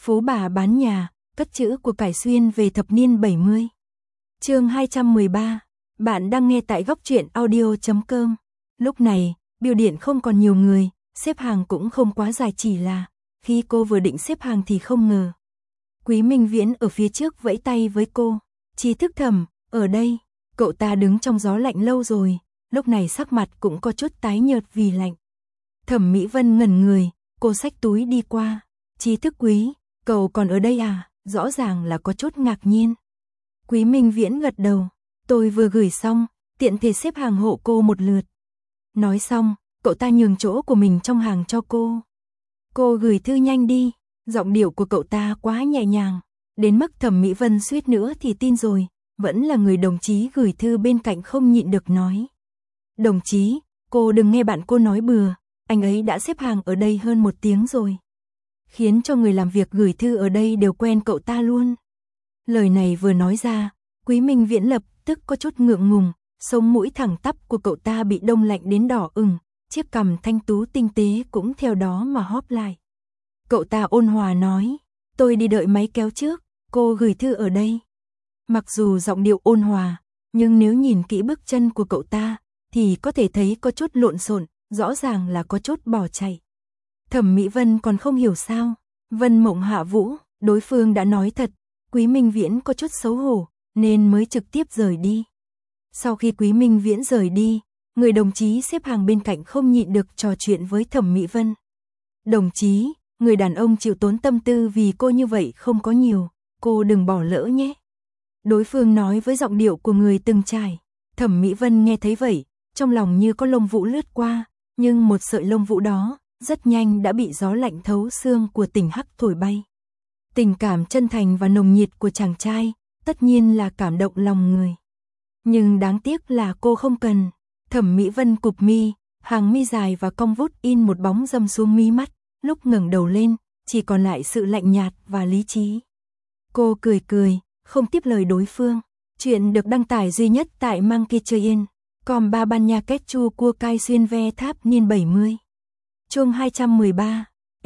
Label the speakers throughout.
Speaker 1: Phú bà bán nhà, cất chữ của cải xuyên về thập niên 70. Chương 213. Bạn đang nghe tại góc truyện audio.com. Lúc này, bưu điện không còn nhiều người, xếp hàng cũng không quá dài, chỉ là khi cô vừa định xếp hàng thì không ngờ Quý Minh Viễn ở phía trước vẫy tay với cô. Trí Thức Thẩm, ở đây. Cậu ta đứng trong gió lạnh lâu rồi, lúc này sắc mặt cũng có chút tái nhợt vì lạnh. Thẩm Mỹ Vân ngẩn người, cô xách túi đi qua. Trí Thức Quý, cậu còn ở đây à? Rõ ràng là có chút ngạc nhiên. Quý Minh Viễn gật đầu, tôi vừa gửi xong, tiện thể xếp hàng hộ cô một lượt. Nói xong, cậu ta nhường chỗ của mình trong hàng cho cô. Cô gửi thư nhanh đi. Giọng điệu của cậu ta quá nhẹ nhàng, đến mức Thẩm Mỹ Vân suýt nữa thì tin rồi, vẫn là người đồng chí gửi thư bên cạnh không nhịn được nói. Đồng chí, cô đừng nghe bạn cô nói bừa, anh ấy đã xếp hàng ở đây hơn 1 tiếng rồi. Khiến cho người làm việc gửi thư ở đây đều quen cậu ta luôn. Lời này vừa nói ra, Quý Minh Viễn lập tức có chút ngượng ngùng, sống mũi thẳng tắp của cậu ta bị đông lạnh đến đỏ ửng, chiếc cằm thanh tú tinh tế cũng theo đó mà hóp lại. Cậu ta ôn hòa nói, tôi đi đợi máy kéo trước, cô gửi thư ở đây. Mặc dù giọng điệu ôn hòa, nhưng nếu nhìn kỹ bước chân của cậu ta, thì có thể thấy có chút lộn xộn, rõ ràng là có chút bỏ chạy. Thẩm Mỹ Vân còn không hiểu sao, Vân Mộng Hạ Vũ, đối phương đã nói thật, Quý Minh Viễn có chút xấu hổ, nên mới trực tiếp rời đi. Sau khi Quý Minh Viễn rời đi, người đồng chí xếp hàng bên cạnh không nhịn được trò chuyện với Thẩm Mỹ Vân. Đồng chí, người đàn ông chịu tốn tâm tư vì cô như vậy không có nhiều, cô đừng bỏ lỡ nhé. Đối phương nói với giọng điệu của người từng trải. Thẩm Mỹ Vân nghe thấy vậy, trong lòng như có lông vũ lướt qua, nhưng một sợi lông vũ đó, rất nhanh đã bị gió lạnh thấu xương của tỉnh Hắc thổi bay. Tình cảm chân thành và nồng nhiệt của chàng trai, tất nhiên là cảm động lòng người. Nhưng đáng tiếc là cô không cần. Thẩm Mỹ Vân cụp mi, hàng mi dài và cong vút in một bóng râm xuống mí mắt, lúc ngẩng đầu lên, chỉ còn lại sự lạnh nhạt và lý trí. Cô cười cười, không tiếp lời đối phương. Chuyện được đăng tải duy nhất tại Monkeytrain.com. Ba ban nha kết chu cua cai xuyên ve tháp niên 70. Chương 213.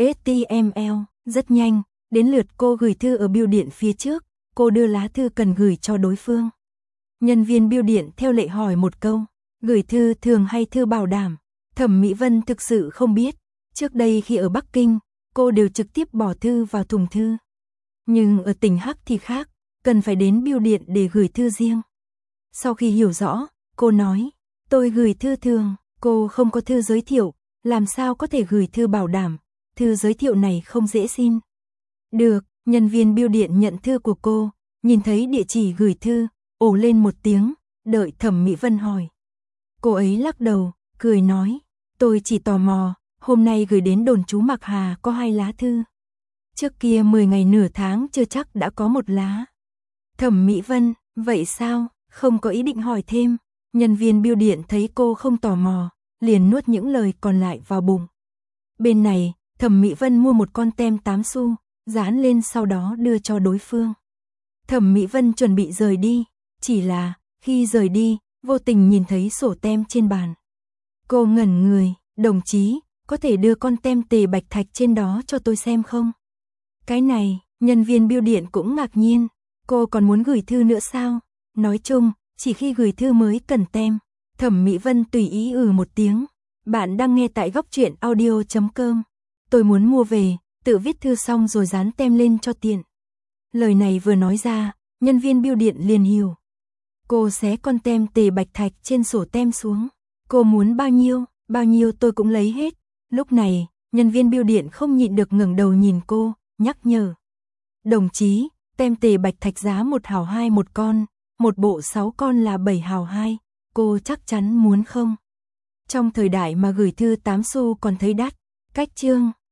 Speaker 1: HTML. Rất nhanh, đến lượt cô gửi thư ở bưu điện phía trước, cô đưa lá thư cần gửi cho đối phương. Nhân viên bưu điện theo lệ hỏi một câu, gửi thư thường hay thư bảo đảm? Thẩm Mỹ Vân thực sự không biết. Trước đây khi ở Bắc Kinh, cô đều trực tiếp bỏ thư vào thùng thư. Nhưng ở tỉnh Hắc thì khác, cần phải đến bưu điện để gửi thư riêng. Sau khi hiểu rõ, cô nói, tôi gửi thư thường, cô không có thư giới thiệu, làm sao có thể gửi thư bảo đảm, thư giới thiệu này không dễ xin. Được, nhân viên bưu điện nhận thư của cô, nhìn thấy địa chỉ gửi thư, ồ lên một tiếng, đợi Thẩm Mỹ Vân hỏi. Cô ấy lắc đầu, cười nói, tôi chỉ tò mò, hôm nay gửi đến đồn trú Mạc Hà có 2 lá thư. Trước kia 10 ngày nửa tháng chưa chắc đã có 1 lá. Thẩm Mỹ Vân, vậy sao, không có ý định hỏi thêm. Nhân viên bưu điện thấy cô không tò mò, liền nuốt những lời còn lại vào bụng. Bên này, Thẩm Mỹ Vân mua một con tem 8 xu, dán lên sau đó đưa cho đối phương. Thẩm Mỹ Vân chuẩn bị rời đi, chỉ là, khi rời đi, vô tình nhìn thấy sổ tem trên bàn. Cô ngẩn người, đồng chí, có thể đưa con tem tề bạch thạch trên đó cho tôi xem không? Cái này, nhân viên bưu điện cũng ngạc nhiên, cô còn muốn gửi thư nữa sao? Nói chung, chỉ khi gửi thư mới cần tem. Thẩm Mỹ Vân tùy ý một tiếng. Bạn đang nghe tại góc truyện audio.com. Tôi muốn mua về, tự viết thư xong rồi dán tem lên cho tiện. Lời này vừa nói ra, nhân viên bưu điện liền hiểu. Cô xé con tem tề bạch thạch trên sổ tem xuống. Cô muốn bao nhiêu tôi cũng lấy hết. Lúc này, nhân viên bưu điện không nhịn được ngẩng đầu nhìn cô, nhắc nhở. Đồng chí, tem tề bạch thạch giá 1 hào 2 một con, một bộ 6 con là 7 hào 2, cô chắc chắn muốn không? Trong thời đại mà gửi thư 8 xu còn thấy đắt, cách chương.